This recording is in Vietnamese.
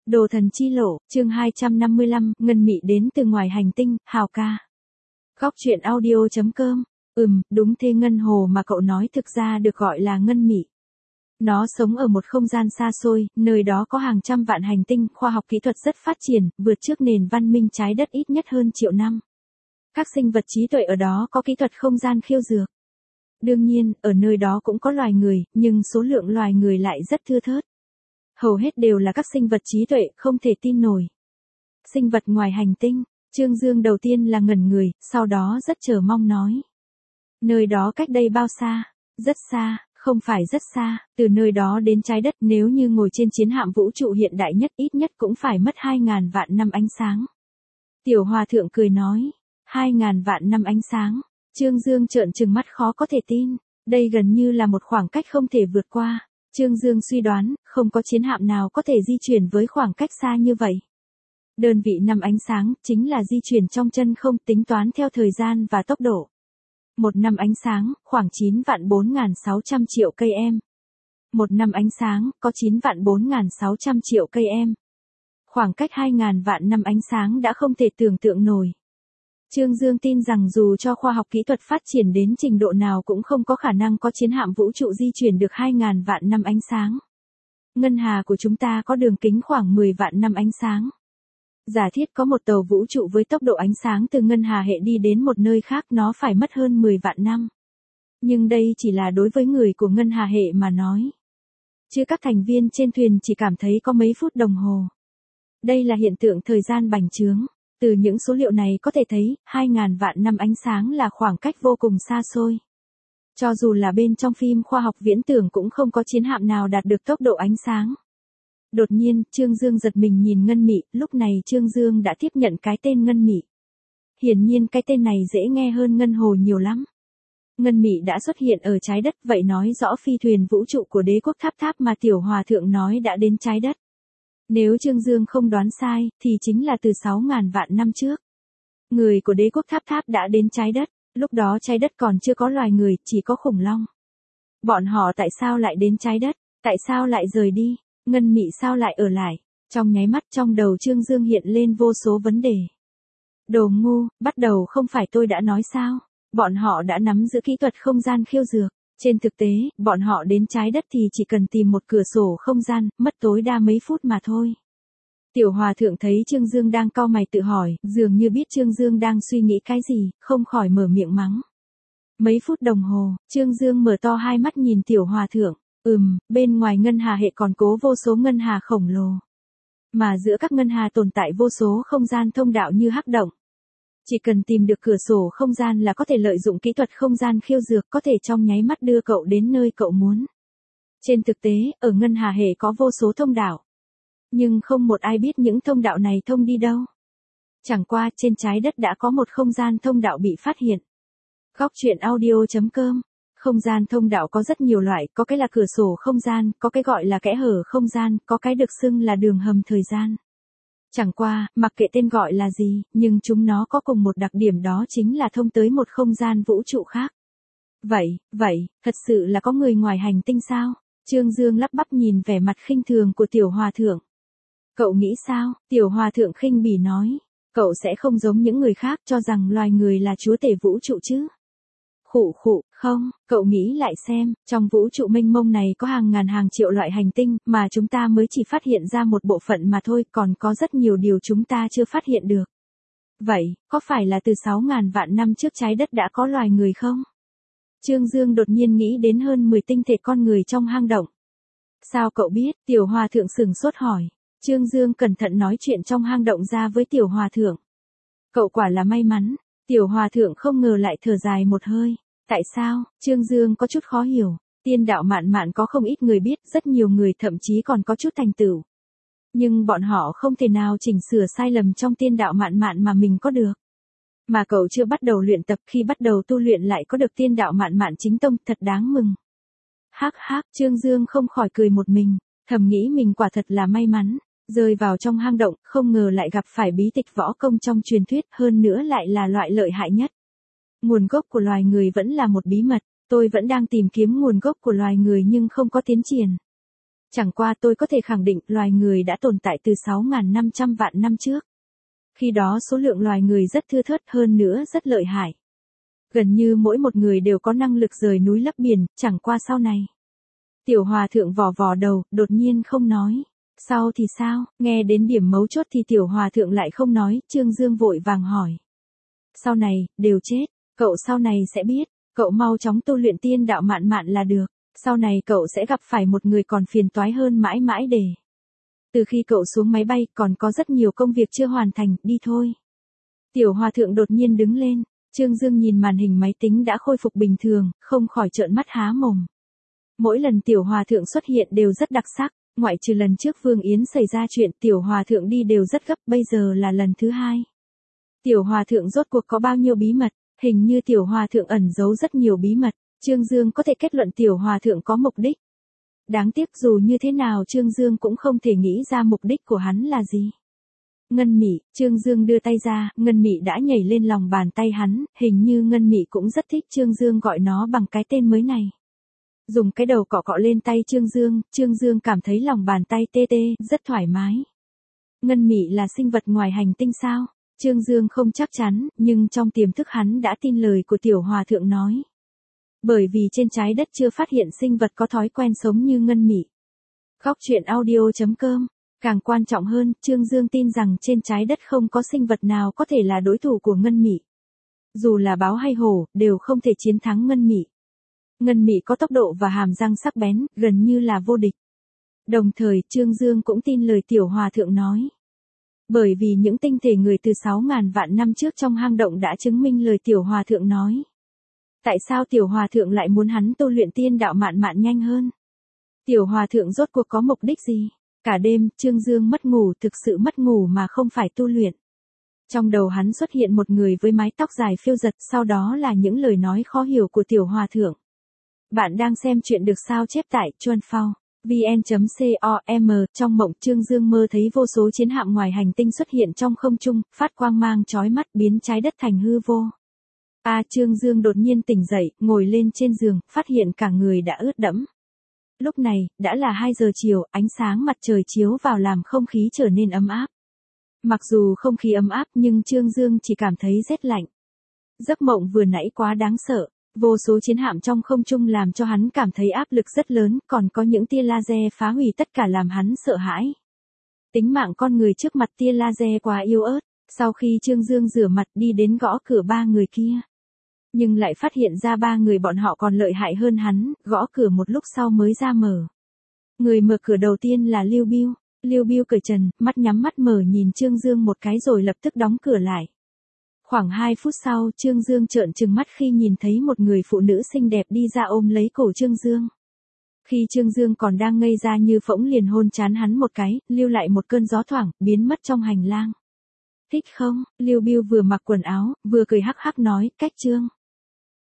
Đồ thần chi lộ, chương 255, ngân mị đến từ ngoài hành tinh, Hào ca. Góc truyện audio.com. Đúng thế, ngân hồ mà cậu nói thực ra được gọi là ngân mị. Nó sống ở một không gian xa xôi, nơi đó có hàng trăm vạn hành tinh, khoa học kỹ thuật rất phát triển, vượt trước nền văn minh trái đất ít nhất hơn triệu năm. Các sinh vật trí tuệ ở đó có kỹ thuật không gian khiêu dược. Đương nhiên, ở nơi đó cũng có loài người, nhưng số lượng loài người lại rất thưa thớt. Hầu hết đều là các sinh vật trí tuệ, không thể tin nổi. Sinh vật ngoài hành tinh, Trương Dương đầu tiên là ngẩn người, sau đó rất chờ mong nói. Nơi đó cách đây bao xa? Rất xa, không phải rất xa, từ nơi đó đến trái đất nếu như ngồi trên chiến hạm vũ trụ hiện đại nhất ít nhất cũng phải mất 2.000 vạn năm ánh sáng. Tiểu Hòa Thượng cười nói, 2.000 vạn năm ánh sáng. Trương Dương trợn trừng mắt khó có thể tin, đây gần như là một khoảng cách không thể vượt qua. Trương Dương suy đoán, không có chiến hạm nào có thể di chuyển với khoảng cách xa như vậy. Đơn vị năm ánh sáng, chính là di chuyển trong chân không tính toán theo thời gian và tốc độ. Một năm ánh sáng, khoảng 9.4.600 triệu cây em. Một năm ánh sáng, có 9.4.600 triệu cây em. Khoảng cách 2.000 vạn năm ánh sáng đã không thể tưởng tượng nổi. Trương Dương tin rằng dù cho khoa học kỹ thuật phát triển đến trình độ nào cũng không có khả năng có chiến hạm vũ trụ di chuyển được 2.000 vạn năm ánh sáng. Ngân hà của chúng ta có đường kính khoảng 10 vạn năm ánh sáng. Giả thiết có một tàu vũ trụ với tốc độ ánh sáng từ ngân hà hệ đi đến một nơi khác nó phải mất hơn 10 vạn năm. Nhưng đây chỉ là đối với người của ngân hà hệ mà nói. Chứ các thành viên trên thuyền chỉ cảm thấy có mấy phút đồng hồ. Đây là hiện tượng thời gian bành trướng. Từ những số liệu này có thể thấy, 2.000 vạn năm ánh sáng là khoảng cách vô cùng xa xôi. Cho dù là bên trong phim khoa học viễn tưởng cũng không có chiến hạm nào đạt được tốc độ ánh sáng. Đột nhiên, Trương Dương giật mình nhìn ngân mị, lúc này Trương Dương đã tiếp nhận cái tên ngân mị. Hiển nhiên cái tên này dễ nghe hơn ngân hồ nhiều lắm. Ngân mị đã xuất hiện ở trái đất, vậy nói rõ phi thuyền vũ trụ của đế quốc Tháp Tháp mà Tiểu Hòa Thượng nói đã đến trái đất. Nếu Trương Dương không đoán sai, thì chính là từ 6.000 vạn năm trước. Người của đế quốc Tháp Tháp đã đến trái đất, lúc đó trái đất còn chưa có loài người, chỉ có khủng long. Bọn họ tại sao lại đến trái đất, tại sao lại rời đi, ngân mị sao lại ở lại? Trong nháy mắt trong đầu Trương Dương hiện lên vô số vấn đề. Đồ ngu, bắt đầu không phải tôi đã nói sao? Bọn họ đã nắm giữ kỹ thuật không gian khiêu dược. Trên thực tế, bọn họ đến trái đất thì chỉ cần tìm một cửa sổ không gian, mất tối đa mấy phút mà thôi. Tiểu Hòa Thượng thấy Trương Dương đang cau mày tự hỏi, dường như biết Trương Dương đang suy nghĩ cái gì, không khỏi mở miệng mắng. Mấy phút đồng hồ, Trương Dương mở to hai mắt nhìn Tiểu Hòa Thượng. Bên ngoài ngân hà hệ còn cố vô số ngân hà khổng lồ. Mà giữa các ngân hà tồn tại vô số không gian thông đạo như hắc động. Chỉ cần tìm được cửa sổ không gian là có thể lợi dụng kỹ thuật không gian khiêu dược có thể trong nháy mắt đưa cậu đến nơi cậu muốn. Trên thực tế, ở ngân hà hệ có vô số thông đạo. Nhưng không một ai biết những thông đạo này thông đi đâu. Chẳng qua trên trái đất đã có một không gian thông đạo bị phát hiện. Góc truyện audio.com. Không gian thông đạo có rất nhiều loại, có cái là cửa sổ không gian, có cái gọi là kẽ hở không gian, có cái được xưng là đường hầm thời gian. Chẳng qua, mặc kệ tên gọi là gì, nhưng chúng nó có cùng một đặc điểm đó chính là thông tới một không gian vũ trụ khác. Vậy, thật sự là có người ngoài hành tinh sao? Trương Dương lắp bắp nhìn vẻ mặt khinh thường của Tiểu Hòa Thượng. Cậu nghĩ sao? Tiểu Hòa Thượng khinh bỉ nói. Cậu sẽ không giống những người khác cho rằng loài người là chúa tể vũ trụ chứ? Không, cậu nghĩ lại xem, trong vũ trụ mênh mông này có hàng ngàn hàng triệu loại hành tinh, mà chúng ta mới chỉ phát hiện ra một bộ phận mà thôi, còn có rất nhiều điều chúng ta chưa phát hiện được. Vậy, có phải là từ 6.000 vạn năm trước trái đất đã có loài người không? Trương Dương đột nhiên nghĩ đến hơn 10 tinh thể con người trong hang động. Sao cậu biết? Tiểu Hòa Thượng sửng sốt hỏi. Trương Dương cẩn thận nói chuyện trong hang động ra với Tiểu Hòa Thượng. Cậu quả là may mắn. Tiểu Hòa Thượng không ngờ lại thở dài một hơi. Tại sao? Trương Dương có chút khó hiểu. Tiên đạo mạn mạn có không ít người biết, rất nhiều người thậm chí còn có chút thành tựu. Nhưng bọn họ không thể nào chỉnh sửa sai lầm trong tiên đạo mạn mạn mà mình có được. Mà cậu chưa bắt đầu luyện tập, khi bắt đầu tu luyện lại có được tiên đạo mạn mạn chính tông, thật đáng mừng. Trương Dương không khỏi cười một mình, thầm nghĩ mình quả thật là may mắn. Rơi vào trong hang động, không ngờ lại gặp phải bí tịch võ công trong truyền thuyết, hơn nữa lại là loại lợi hại nhất. Nguồn gốc của loài người vẫn là một bí mật, tôi vẫn đang tìm kiếm nguồn gốc của loài người nhưng không có tiến triển. Chẳng qua tôi có thể khẳng định loài người đã tồn tại từ 6.500 vạn năm trước. Khi đó số lượng loài người rất thưa thớt, hơn nữa rất lợi hại. Gần như mỗi một người đều có năng lực rời núi lấp biển, chẳng qua sau này. Tiểu hòa thượng vò vò đầu, đột nhiên không nói. Sau thì sao? Nghe đến điểm mấu chốt thì tiểu hòa thượng lại không nói, Trương Dương vội vàng hỏi. Sau này, đều chết, cậu sau này sẽ biết, cậu mau chóng tu luyện tiên đạo mạn mạn là được, sau này cậu sẽ gặp phải một người còn phiền toái hơn mãi mãi để. Từ khi cậu xuống máy bay còn có rất nhiều công việc chưa hoàn thành, đi thôi. Tiểu hòa thượng đột nhiên đứng lên, Trương Dương nhìn màn hình máy tính đã khôi phục bình thường, không khỏi trợn mắt há mồm. Mỗi lần tiểu hòa thượng xuất hiện đều rất đặc sắc, ngoại trừ lần trước Vương Yến xảy ra chuyện tiểu hòa thượng đi đều rất gấp, bây giờ là lần thứ hai. Tiểu hòa thượng rốt cuộc có bao nhiêu bí mật, hình như tiểu hòa thượng ẩn giấu rất nhiều bí mật, Trương Dương có thể kết luận tiểu hòa thượng có mục đích. Đáng tiếc dù như thế nào Trương Dương cũng không thể nghĩ ra mục đích của hắn là gì. Ngân Mị, Trương Dương đưa tay ra, Ngân Mị đã nhảy lên lòng bàn tay hắn, hình như Ngân Mị cũng rất thích Trương Dương gọi nó bằng cái tên mới này. Dùng cái đầu cọ cọ lên tay Trương Dương cảm thấy lòng bàn tay tê tê, rất thoải mái. Ngân Mị là sinh vật ngoài hành tinh sao? Trương Dương không chắc chắn, nhưng trong tiềm thức hắn đã tin lời của tiểu hòa thượng nói. Bởi vì trên trái đất chưa phát hiện sinh vật có thói quen sống như Ngân Mị. Góc truyện audio.com. Càng quan trọng hơn, Trương Dương tin rằng trên trái đất không có sinh vật nào có thể là đối thủ của Ngân Mị. Dù là báo hay hổ, đều không thể chiến thắng Ngân Mị. Ngân Mị có tốc độ và hàm răng sắc bén, gần như là vô địch. Đồng thời, Trương Dương cũng tin lời tiểu hòa thượng nói. Bởi vì những tinh thể người từ 6.000 vạn năm trước trong hang động đã chứng minh lời tiểu hòa thượng nói. Tại sao tiểu hòa thượng lại muốn hắn tu luyện tiên đạo mạn mạn nhanh hơn? Tiểu hòa thượng rốt cuộc có mục đích gì? Cả đêm, Trương Dương mất ngủ, thực sự mất ngủ mà không phải tu luyện. Trong đầu hắn xuất hiện một người với mái tóc dài phiêu giật, sau đó là những lời nói khó hiểu của tiểu hòa thượng. Bạn đang xem chuyện được sao chép tại Chuanphao. vn.com. Trong mộng Trương Dương mơ thấy vô số chiến hạm ngoài hành tinh xuất hiện trong không trung, phát quang mang chói mắt biến trái đất thành hư vô. Trương Dương đột nhiên tỉnh dậy, ngồi lên trên giường, phát hiện cả người đã ướt đẫm. Lúc này, đã là 2 giờ chiều, ánh sáng mặt trời chiếu vào làm không khí trở nên ấm áp. Mặc dù không khí ấm áp nhưng Trương Dương chỉ cảm thấy rét lạnh. Giấc mộng vừa nãy quá đáng sợ. Vô số chiến hạm trong không trung làm cho hắn cảm thấy áp lực rất lớn, còn có những tia laser phá hủy tất cả làm hắn sợ hãi. Tính mạng con người trước mặt tia laser quá yếu ớt, sau khi Trương Dương rửa mặt đi đến gõ cửa 3 người kia. Nhưng lại phát hiện ra 3 người bọn họ còn lợi hại hơn hắn, gõ cửa một lúc sau mới ra mở. Người mở cửa đầu tiên là Lưu Biêu. Lưu Biêu cởi trần, mắt nhắm mắt mở nhìn Trương Dương một cái rồi lập tức đóng cửa lại. Khoảng 2 phút sau, Trương Dương trợn trừng mắt khi nhìn thấy một người phụ nữ xinh đẹp đi ra ôm lấy cổ Trương Dương. Khi Trương Dương còn đang ngây ra như phỗng liền hôn trán hắn một cái, lưu lại một cơn gió thoảng, biến mất trong hành lang. Thích không? Lưu Biêu vừa mặc quần áo, vừa cười hắc hắc nói, cách Trương.